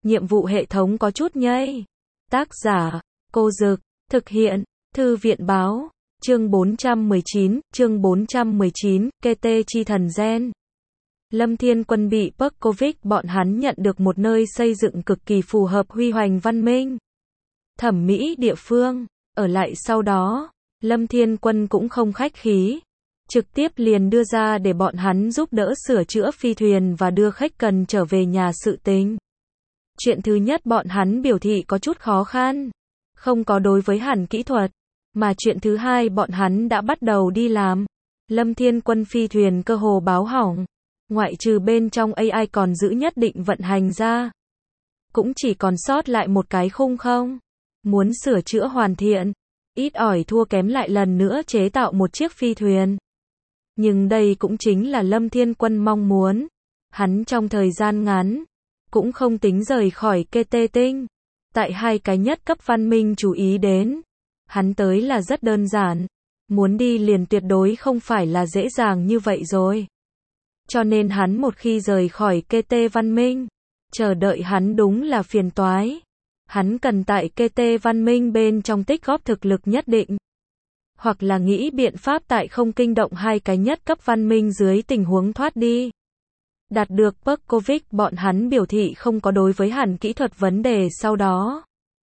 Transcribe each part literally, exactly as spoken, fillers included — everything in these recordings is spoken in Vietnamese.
nhiệm vụ hệ thống có chút nhây. Tác giả, Cô Dực, thực hiện, Thư viện Báo, chương bốn trăm mười chín, chương bốn trăm mười chín, kê tê chi thần gen. Lâm Thiên Quân bị Perkovic bọn hắn nhận được một nơi xây dựng cực kỳ phù hợp huy hoành văn minh. Thẩm mỹ địa phương, ở lại sau đó, Lâm Thiên Quân cũng không khách khí. Trực tiếp liền đưa ra để bọn hắn giúp đỡ sửa chữa phi thuyền và đưa khách cần trở về nhà sự tình. Chuyện thứ nhất bọn hắn biểu thị có chút khó khăn, không có đối với hẳn kỹ thuật, mà chuyện thứ hai bọn hắn đã bắt đầu đi làm. Lâm Thiên Quân phi thuyền cơ hồ báo hỏng, ngoại trừ bên trong a i còn giữ nhất định vận hành ra, cũng chỉ còn sót lại một cái khung không. Muốn sửa chữa hoàn thiện, ít ỏi thua kém lại lần nữa chế tạo một chiếc phi thuyền. Nhưng đây cũng chính là Lâm Thiên Quân mong muốn. Hắn trong thời gian ngắn, cũng không tính rời khỏi kê tê tinh. Tại hai cái nhất cấp văn minh chú ý đến, hắn tới là rất đơn giản. Muốn đi liền tuyệt đối không phải là dễ dàng như vậy rồi. Cho nên hắn một khi rời khỏi kê tê văn minh, chờ đợi hắn đúng là phiền toái. Hắn cần tại kê tê văn minh bên trong tích góp thực lực nhất định. Hoặc là nghĩ biện pháp tại không kinh động hai cái nhất cấp văn minh dưới tình huống thoát đi. Đạt được Perkovic bọn hắn biểu thị không có đối với hẳn kỹ thuật vấn đề sau đó.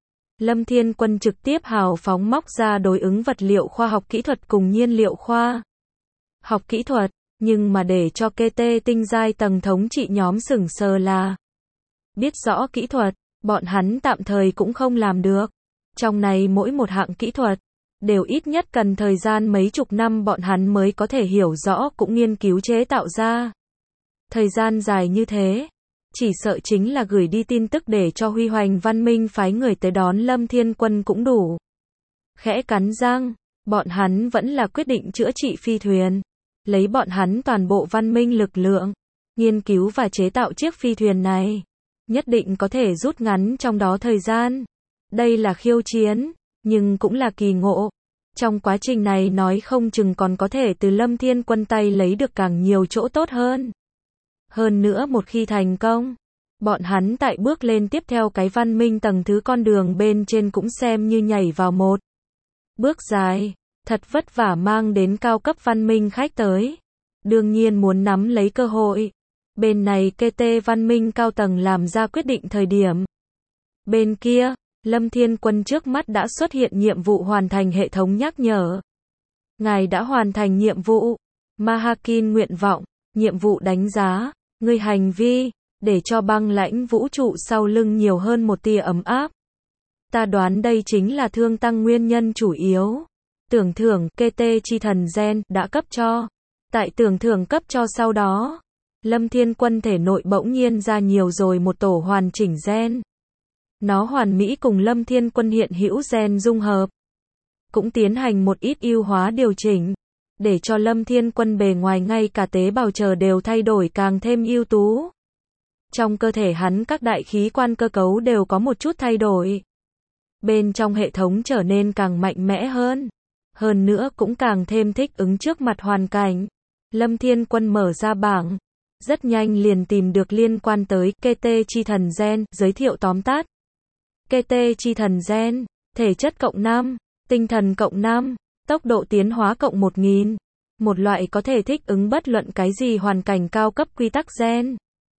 Lâm Thiên Quân trực tiếp hào phóng móc ra đối ứng vật liệu khoa học kỹ thuật cùng nhiên liệu khoa học kỹ thuật, nhưng mà để cho kê tê tinh giai tầng thống trị nhóm sửng sờ là biết rõ kỹ thuật, bọn hắn tạm thời cũng không làm được. Trong này mỗi một hạng kỹ thuật đều ít nhất cần thời gian mấy chục năm bọn hắn mới có thể hiểu rõ cũng nghiên cứu chế tạo ra. Thời gian dài như thế, chỉ sợ chính là gửi đi tin tức để cho huy hoành văn minh phái người tới đón Lâm Thiên Quân cũng đủ. Khẽ cắn răng, bọn hắn vẫn là quyết định chữa trị phi thuyền, lấy bọn hắn toàn bộ văn minh lực lượng, nghiên cứu và chế tạo chiếc phi thuyền này, nhất định có thể rút ngắn trong đó thời gian. Đây là khiêu chiến, nhưng cũng là kỳ ngộ. Trong quá trình này nói không chừng còn có thể từ Lâm Thiên Quân tay lấy được càng nhiều chỗ tốt hơn. Hơn nữa một khi thành công, bọn hắn tại bước lên tiếp theo cái văn minh tầng thứ con đường bên trên cũng xem như nhảy vào một bước dài, thật vất vả mang đến cao cấp văn minh khách tới. Đương nhiên muốn nắm lấy cơ hội. Bên này kê tê văn minh cao tầng làm ra quyết định thời điểm. Bên kia, Lâm Thiên Quân trước mắt đã xuất hiện nhiệm vụ hoàn thành hệ thống nhắc nhở. Ngài đã hoàn thành nhiệm vụ. Mahakin nguyện vọng, nhiệm vụ đánh giá, người hành vi, để cho băng lãnh vũ trụ sau lưng nhiều hơn một tia ấm áp. Ta đoán đây chính là thương tăng nguyên nhân chủ yếu. Tưởng thưởng kê tê chi thần gen đã cấp cho. Tại tưởng thưởng cấp cho sau đó, Lâm Thiên Quân thể nội bỗng nhiên ra nhiều rồi một tổ hoàn chỉnh gen. Nó hoàn mỹ cùng Lâm Thiên Quân hiện hữu gen dung hợp. Cũng tiến hành một ít ưu hóa điều chỉnh, để cho Lâm Thiên Quân bề ngoài ngay cả tế bào chờ đều thay đổi càng thêm ưu tú. Trong cơ thể hắn các đại khí quan cơ cấu đều có một chút thay đổi. Bên trong hệ thống trở nên càng mạnh mẽ hơn. Hơn nữa cũng càng thêm thích ứng trước mặt hoàn cảnh. Lâm Thiên Quân mở ra bảng. Rất nhanh liền tìm được liên quan tới kê tê chi thần gen, giới thiệu tóm tắt. kê tê chi thần gen, thể chất cộng năm, tinh thần cộng năm, tốc độ tiến hóa cộng một nghìn. Một loại có thể thích ứng bất luận cái gì hoàn cảnh cao cấp quy tắc gen.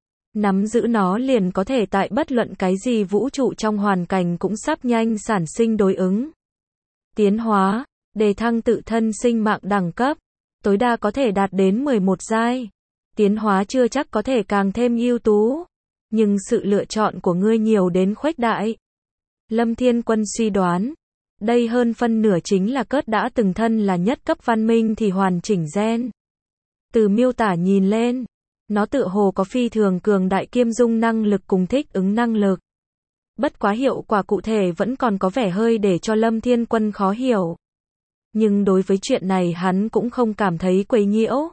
Nắm giữ nó liền có thể tại bất luận cái gì vũ trụ trong hoàn cảnh cũng sắp nhanh sản sinh đối ứng. Tiến hóa, đề thăng tự thân sinh mạng đẳng cấp, tối đa có thể đạt đến mười một giai. Tiến hóa chưa chắc có thể càng thêm ưu tú, nhưng sự lựa chọn của ngươi nhiều đến khuếch đại. Lâm Thiên Quân suy đoán, đây hơn phân nửa chính là cớt đã từng thân là nhất cấp văn minh thì hoàn chỉnh gen. Từ miêu tả nhìn lên, nó tựa hồ có phi thường cường đại kiêm dung năng lực cùng thích ứng năng lực. Bất quá hiệu quả cụ thể vẫn còn có vẻ hơi để cho Lâm Thiên Quân khó hiểu. Nhưng đối với chuyện này hắn cũng không cảm thấy quấy nhiễu.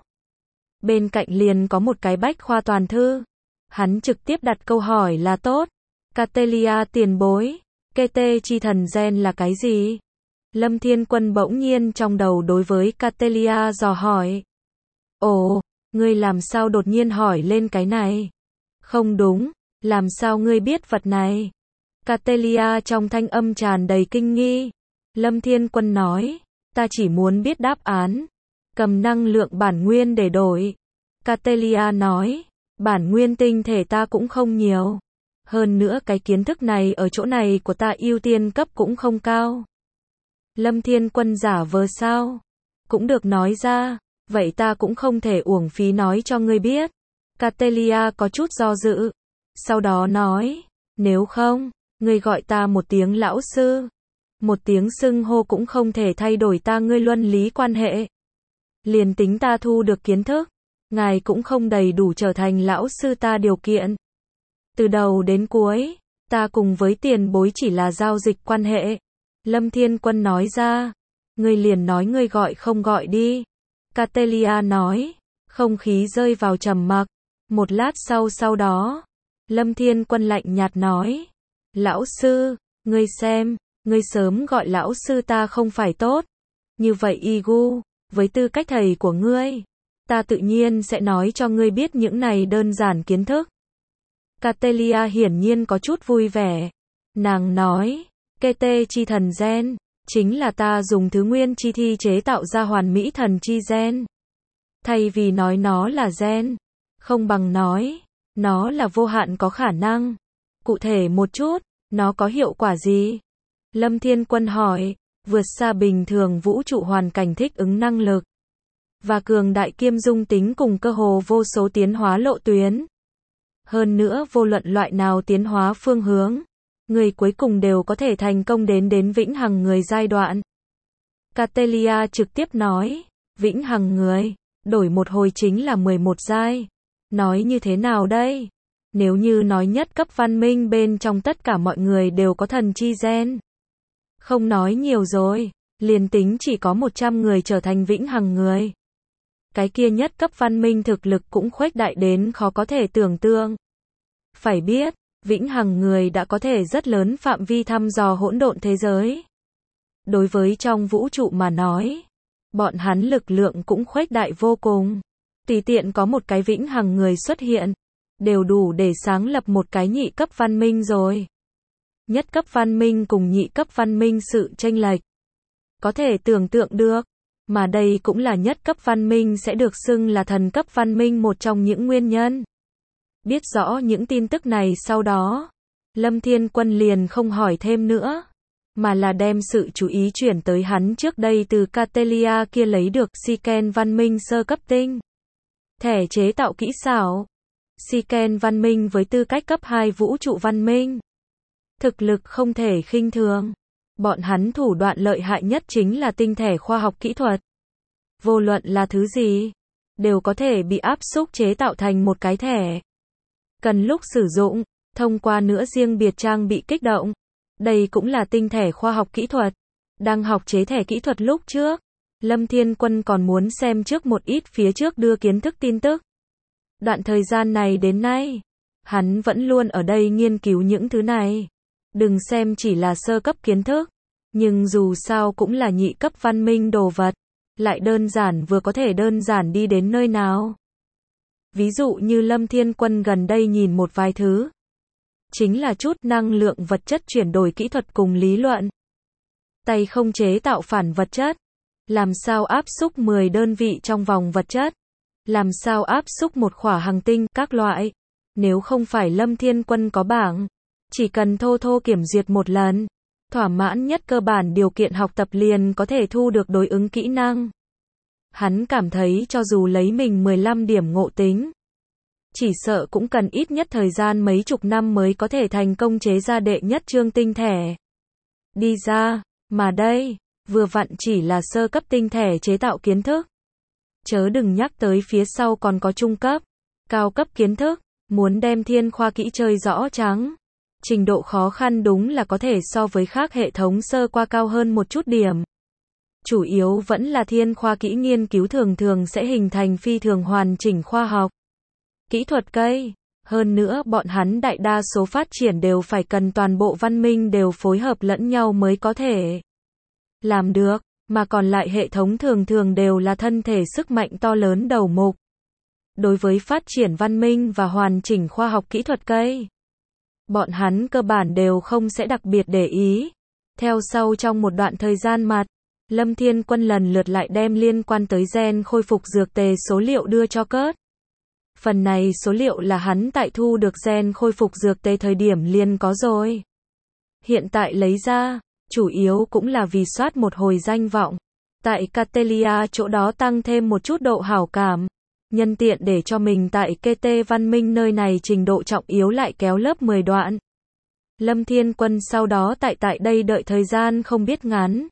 Bên cạnh liền có một cái bách khoa toàn thư. Hắn trực tiếp đặt câu hỏi là tốt. Catelia tiền bối, kê tê chi thần gen là cái gì? Lâm Thiên Quân bỗng nhiên trong đầu đối với Catelia dò hỏi. Ồ, ngươi làm sao đột nhiên hỏi lên cái này? Không đúng, Làm sao ngươi biết vật này? Catelia trong thanh âm tràn đầy kinh nghi. Lâm Thiên Quân nói, ta chỉ muốn biết đáp án. Cầm năng lượng bản nguyên để đổi. Catelia nói, bản nguyên tinh thể ta cũng không nhiều. Hơn nữa cái kiến thức này ở chỗ này của ta ưu tiên cấp cũng không cao. Lâm Thiên Quân giả vờ sao? Cũng được nói ra, vậy ta cũng không thể uổng phí nói cho ngươi biết. Catelia có chút do dự. Sau đó nói, nếu không, ngươi gọi ta một tiếng lão sư. Một tiếng xưng hô cũng không thể thay đổi ta ngươi luân lý quan hệ. Liền tính ta thu được kiến thức, ngài cũng không đầy đủ trở thành lão sư ta điều kiện. Từ đầu đến cuối, ta cùng với tiền bối chỉ là giao dịch quan hệ. Lâm Thiên Quân nói ra, ngươi liền nói ngươi gọi không gọi đi. Catelia nói, không khí rơi vào trầm mặc. Một lát sau sau đó, Lâm Thiên Quân lạnh nhạt nói, lão sư, ngươi xem, ngươi sớm gọi lão sư ta không phải tốt. Như vậy Igu, với tư cách thầy của ngươi, ta tự nhiên sẽ nói cho ngươi biết những này đơn giản kiến thức. Catelia hiển nhiên có chút vui vẻ. Nàng nói, kê tê chi thần gen, chính là ta dùng thứ nguyên chi thi chế tạo ra hoàn mỹ thần chi gen. Thay vì nói nó là gen, không bằng nói, nó là vô hạn có khả năng. Cụ thể một chút, nó có hiệu quả gì? Lâm Thiên Quân hỏi, vượt xa bình thường vũ trụ hoàn cảnh thích ứng năng lực. Và cường đại kiêm dung tính cùng cơ hồ vô số tiến hóa lộ tuyến. Hơn nữa vô luận loại nào tiến hóa phương hướng, người cuối cùng đều có thể thành công đến đến vĩnh hằng người giai đoạn. Catelia trực tiếp nói, vĩnh hằng người, đổi một hồi chính là mười một giai. Nói như thế nào đây? Nếu như nói nhất cấp văn minh bên trong tất cả mọi người đều có thần chi gen. Không nói nhiều rồi, liền tính chỉ có một trăm người trở thành vĩnh hằng người. Cái kia nhất cấp văn minh thực lực cũng khuếch đại đến khó có thể tưởng tượng. Phải biết, vĩnh hằng người đã có thể rất lớn phạm vi thăm dò hỗn độn thế giới. Đối với trong vũ trụ mà nói, bọn hắn lực lượng cũng khuếch đại vô cùng. Tùy tiện có một cái vĩnh hằng người xuất hiện, đều đủ để sáng lập một cái nhị cấp văn minh rồi. Nhất cấp văn minh cùng nhị cấp văn minh sự chênh lệch, có thể tưởng tượng được, mà đây cũng là nhất cấp văn minh sẽ được xưng là thần cấp văn minh một trong những nguyên nhân. Biết rõ những tin tức này sau đó, Lâm Thiên Quân liền không hỏi thêm nữa, mà là đem sự chú ý chuyển tới hắn trước đây từ Catelia kia lấy được Siken văn minh sơ cấp tinh. Thẻ chế tạo kỹ xảo. Siken văn minh với tư cách cấp hai vũ trụ văn minh. Thực lực không thể khinh thường. Bọn hắn thủ đoạn lợi hại nhất chính là tinh thể khoa học kỹ thuật. Vô luận là thứ gì, đều có thể bị áp xúc chế tạo thành một cái thẻ. Cần lúc sử dụng, thông qua nữa riêng biệt trang bị kích động. Đây cũng là tinh thể khoa học kỹ thuật. Đang học chế thẻ kỹ thuật lúc trước, Lâm Thiên Quân còn muốn xem trước một ít phía trước đưa kiến thức tin tức. Đoạn thời gian này đến nay, hắn vẫn luôn ở đây nghiên cứu những thứ này. Đừng xem chỉ là sơ cấp kiến thức, nhưng dù sao cũng là nhị cấp văn minh đồ vật, lại đơn giản vừa có thể đơn giản đi đến nơi nào. Ví dụ như Lâm Thiên Quân gần đây nhìn một vài thứ, chính là chút năng lượng vật chất chuyển đổi kỹ thuật cùng lý luận. Tay không chế tạo phản vật chất, làm sao áp xúc mười đơn vị trong vòng vật chất, làm sao áp xúc một khỏa hành tinh, các loại. Nếu không phải Lâm Thiên Quân có bảng, chỉ cần thô thô kiểm duyệt một lần, thỏa mãn nhất cơ bản điều kiện học tập liền có thể thu được đối ứng kỹ năng. Hắn cảm thấy cho dù lấy mình mười lăm điểm ngộ tính, chỉ sợ cũng cần ít nhất thời gian mấy chục năm mới có thể thành công chế ra đệ nhất chương tinh thể. Đi ra, mà đây, vừa vặn chỉ là sơ cấp tinh thể chế tạo kiến thức. Chớ đừng nhắc tới phía sau còn có trung cấp, cao cấp kiến thức, muốn đem thiên khoa kỹ chơi rõ trắng. Trình độ khó khăn đúng là có thể so với khác hệ thống sơ qua cao hơn một chút điểm. Chủ yếu vẫn là thiên khoa kỹ nghiên cứu thường thường sẽ hình thành phi thường hoàn chỉnh khoa học. Kỹ thuật cây. Hơn nữa bọn hắn đại đa số phát triển đều phải cần toàn bộ văn minh đều phối hợp lẫn nhau mới có thể làm được, mà còn lại hệ thống thường thường đều là thân thể sức mạnh to lớn đầu mục. Đối với phát triển văn minh và hoàn chỉnh khoa học kỹ thuật cây, bọn hắn cơ bản đều không sẽ đặc biệt để ý. Theo sau trong một đoạn thời gian mặt, Lâm Thiên Quân lần lượt lại đem liên quan tới gen khôi phục dược tề số liệu đưa cho Kurt. Phần này số liệu là hắn tại thu được gen khôi phục dược tề thời điểm liền có rồi. Hiện tại lấy ra, chủ yếu cũng là vì soát một hồi danh vọng. Tại Catelia chỗ đó tăng thêm một chút độ hảo cảm. Nhân tiện để cho mình tại kê tê Văn Minh nơi này trình độ trọng yếu lại kéo lớp mười đoạn. Lâm Thiên Quân sau đó tại tại đây đợi thời gian không biết ngắn.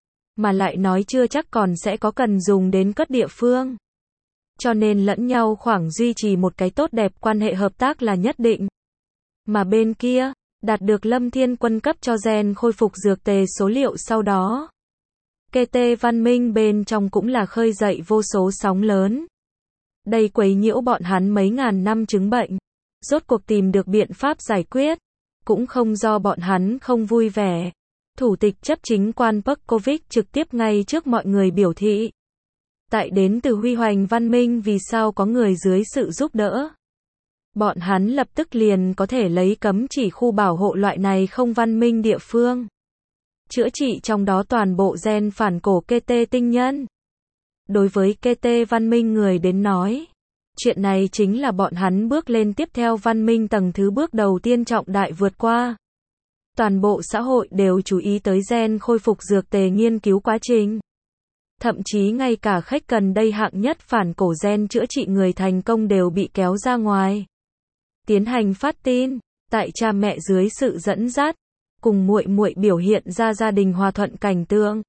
Mà lại nói chưa chắc còn sẽ có cần dùng đến Kurt địa phương. Cho nên lẫn nhau khoảng duy trì một cái tốt đẹp quan hệ hợp tác là nhất định. Mà bên kia, đạt được Lâm Thiên Quân cấp cho gen khôi phục dược tề số liệu sau đó. kê tê Văn Minh bên trong cũng là khơi dậy vô số sóng lớn. Đây quấy nhiễu bọn hắn mấy ngàn năm chứng bệnh. Rốt cuộc tìm được biện pháp giải quyết. Cũng không do bọn hắn không vui vẻ. Thủ tịch chấp chính quan Perkovic trực tiếp ngay trước mọi người biểu thị. Tại đến từ Huy Hoành Văn Minh vì sao có người dưới sự giúp đỡ. Bọn hắn lập tức liền có thể lấy cấm chỉ khu bảo hộ loại này không văn minh địa phương. Chữa trị trong đó toàn bộ gen phản cổ kê tê tinh nhân. Đối với kê tê Văn Minh người đến nói, chuyện này chính là bọn hắn bước lên tiếp theo văn minh tầng thứ bước đầu tiên trọng đại vượt qua. Toàn bộ xã hội đều chú ý tới gen khôi phục dược tề nghiên cứu quá trình. Thậm chí ngay cả khách cần đây hạng nhất phản cổ gen chữa trị người thành công đều bị kéo ra ngoài. Tiến hành phát tin, tại cha mẹ dưới sự dẫn dắt, cùng muội muội biểu hiện ra gia đình hòa thuận cảnh tượng.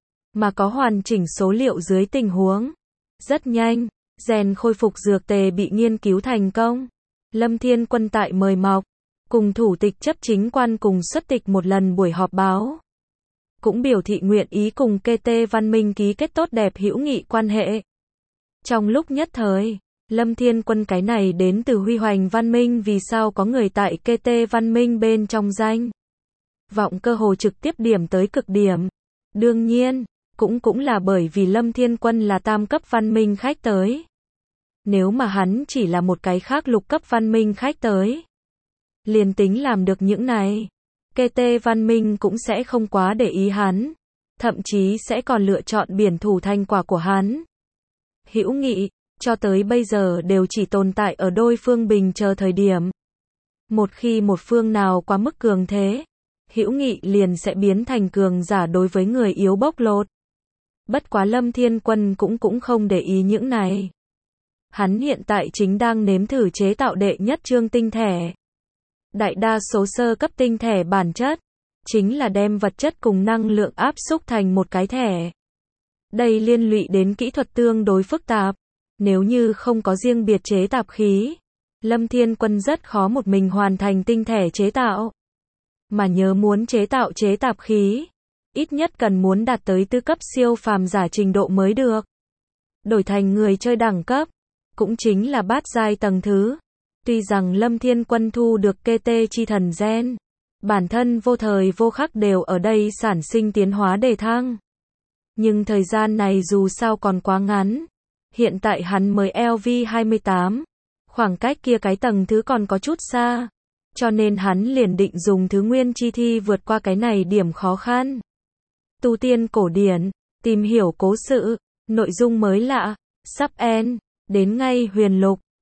Mà có hoàn chỉnh số liệu dưới tình huống. Rất nhanh, gen khôi phục dược tề bị nghiên cứu thành công. Lâm Thiên Quân tại mời mọc, cùng thủ tịch chấp chính quan cùng xuất tịch một lần buổi họp báo. Cũng biểu thị nguyện ý cùng kê tê Văn Minh ký kết tốt đẹp hữu nghị quan hệ. Trong lúc nhất thời, Lâm Thiên Quân cái này đến từ Huy Hoành Văn Minh vì sao có người tại kê tê Văn Minh bên trong danh. Vọng cơ hồ trực tiếp điểm tới cực điểm. Đương nhiên, cũng cũng là bởi vì Lâm Thiên Quân là tam cấp văn minh khách tới. Nếu mà hắn chỉ là một cái khác lục cấp văn minh khách tới. Liền tính làm được những này. kê tê Văn Minh cũng sẽ không quá để ý hắn. Thậm chí sẽ còn lựa chọn biển thủ thành quả của hắn. Hữu nghị, cho tới bây giờ đều chỉ tồn tại ở đôi phương bình chờ thời điểm. Một khi một phương nào quá mức cường thế, hữu nghị liền sẽ biến thành cường giả đối với người yếu bóc lột. Bất quá Lâm Thiên Quân cũng cũng không để ý những này. Hắn hiện tại chính đang nếm thử chế tạo đệ nhất chương tinh thể. Đại đa số sơ cấp tinh thể bản chất, chính là đem vật chất cùng năng lượng áp xúc thành một cái thể. Đây liên lụy đến kỹ thuật tương đối phức tạp. Nếu như không có riêng biệt chế tạp khí, Lâm Thiên Quân rất khó một mình hoàn thành tinh thể chế tạo. Mà nhớ muốn chế tạo chế tạp khí, ít nhất cần muốn đạt tới tư cấp siêu phàm giả trình độ mới được. Đổi thành người chơi đẳng cấp, cũng chính là bát giai tầng thứ. Tuy rằng Lâm Thiên Quân thu được kê tê chi thần gen, bản thân vô thời vô khắc đều ở đây sản sinh tiến hóa đề thăng. Nhưng thời gian này dù sao còn quá ngắn. Hiện tại hắn mới L V hai mươi tám, khoảng cách kia cái tầng thứ còn có chút xa. Cho nên hắn liền định dùng thứ nguyên chi thi vượt qua cái này điểm khó khăn. Tu tiên cổ điển, tìm hiểu cố sự, nội dung mới lạ, sắp end, đến ngay huyền lục.